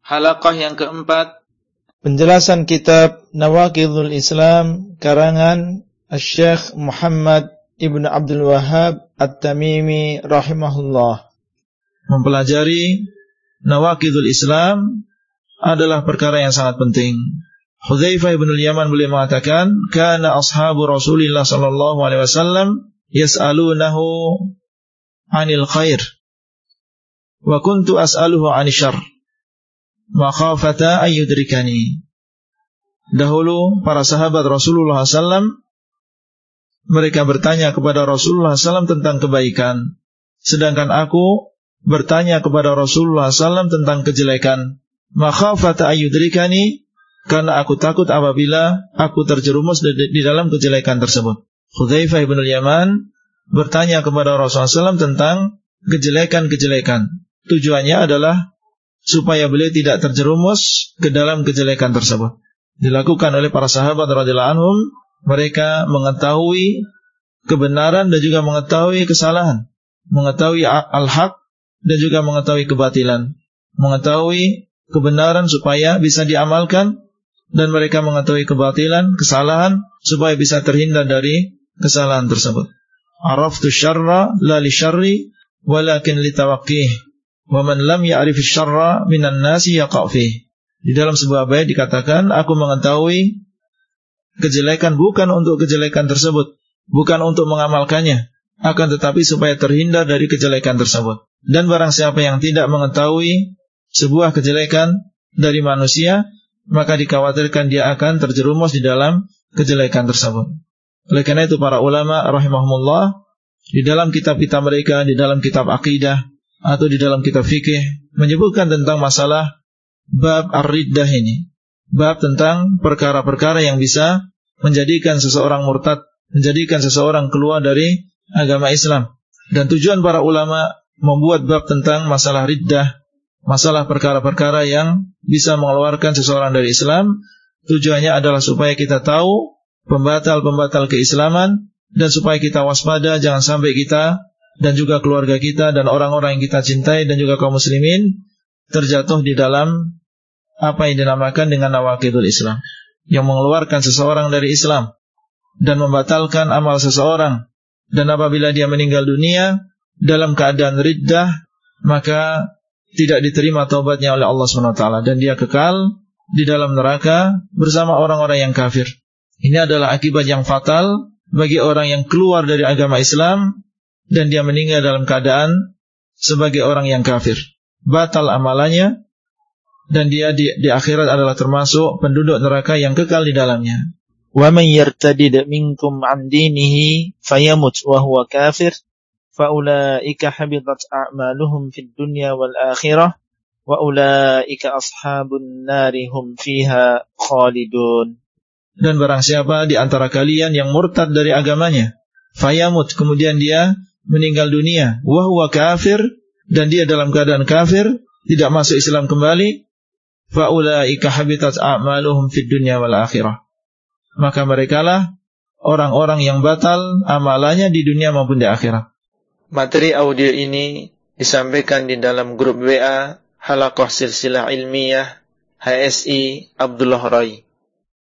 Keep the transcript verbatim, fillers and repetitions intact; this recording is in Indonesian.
halaqah yang keempat, penjelasan kitab Nawaqidul Islam karangan Asy-Syaikh Muhammad Ibn Abdul Wahhab At-Tamimi rahimahullah. Mempelajari Nawaqidul Islam adalah perkara yang sangat penting. Hudzaifah bin al-Yaman beliau mengatakan, kana ashabu Rasulillah sallallahu alaihi wasallam yas'alunahu 'anil khair wa kuntu as'aluhu 'anil syarr makhafata ayyudrikani. Dahulu para sahabat Rasulullah sallallahu alaihi wasallam mereka bertanya kepada Rasulullah sallallahu alaihi wasallam tentang kebaikan, sedangkan aku bertanya kepada Rasulullah sallallahu alaihi wasallam tentang kejelekan. Makhafata ayyudrikani, karena aku takut apabila aku terjerumus di dalam kejelekan tersebut. Hudzaifah bin al-Yaman bertanya kepada Rasulullah sallallahu alaihi wasallam tentang kejelekan-kejelekan. Tujuannya adalah supaya beliau tidak terjerumus ke dalam kejelekan tersebut. Dilakukan oleh para sahabat radhiyallahu anhum, mereka mengetahui kebenaran dan juga mengetahui kesalahan, mengetahui al-haq dan juga mengetahui kebatilan, mengetahui kebenaran supaya bisa diamalkan, dan mereka mengetahui kebatilan, kesalahan supaya bisa terhindar dari kesalahan tersebut. Araftu syarra la li syarri walakin li tawaqqih wa man lam ya'rif syarra minan nasi yaqa' fihi. Di dalam sebuah bait dikatakan, aku mengetahui kejelekan bukan untuk kejelekan tersebut, bukan untuk mengamalkannya, akan tetapi supaya terhindar dari kejelekan tersebut. Dan barang siapa yang tidak mengetahui sebuah kejelekan dari manusia, maka dikhawatirkan dia akan terjerumus di dalam kejelekan tersebut. Oleh karena itu para ulama rahimahumullah di dalam kitab-kitab mereka, di dalam kitab akidah atau di dalam kitab fikih menyebutkan tentang masalah bab ar-riddah ini, bab tentang perkara-perkara yang bisa menjadikan seseorang murtad, menjadikan seseorang keluar dari agama Islam. Dan tujuan para ulama membuat bab tentang masalah riddah, masalah perkara-perkara yang bisa mengeluarkan seseorang dari Islam, tujuannya adalah supaya kita tahu pembatal-pembatal keislaman, dan supaya kita waspada jangan sampai kita dan juga keluarga kita dan orang-orang yang kita cintai dan juga kaum muslimin terjatuh di dalam apa yang dinamakan dengan nawaqidul Islam, yang mengeluarkan seseorang dari Islam dan membatalkan amal seseorang. Dan apabila dia meninggal dunia dalam keadaan riddah, maka tidak diterima taubatnya oleh Allah subhanahu wa taala, dan dia kekal di dalam neraka bersama orang-orang yang kafir. Ini adalah akibat yang fatal bagi orang yang keluar dari agama Islam dan dia meninggal dalam keadaan sebagai orang yang kafir. Batal amalannya, dan dia di, di akhirat adalah termasuk penduduk neraka yang kekal di dalamnya. Wa man yartadid minkum 'an dinihi fayamut wa huwa kafir fa ulaika habitat a'maluhum fid dunya wal akhirah wa ulaika ashabun nari hum fiha khalidun. Dan barang siapa di antara kalian yang murtad dari agamanya, fayamut, kemudian dia meninggal dunia, wa huwa kafir, dan dia dalam keadaan kafir, tidak masuk Islam kembali, fa ulaika habitat a'maluhum fid dunya wal akhirah. Maka merekalah orang-orang yang batal amalannya di dunia maupun di akhirat. Materi audio ini disampaikan di dalam grup W A Halaqah Silsilah Ilmiah H S I Abdullah Rai.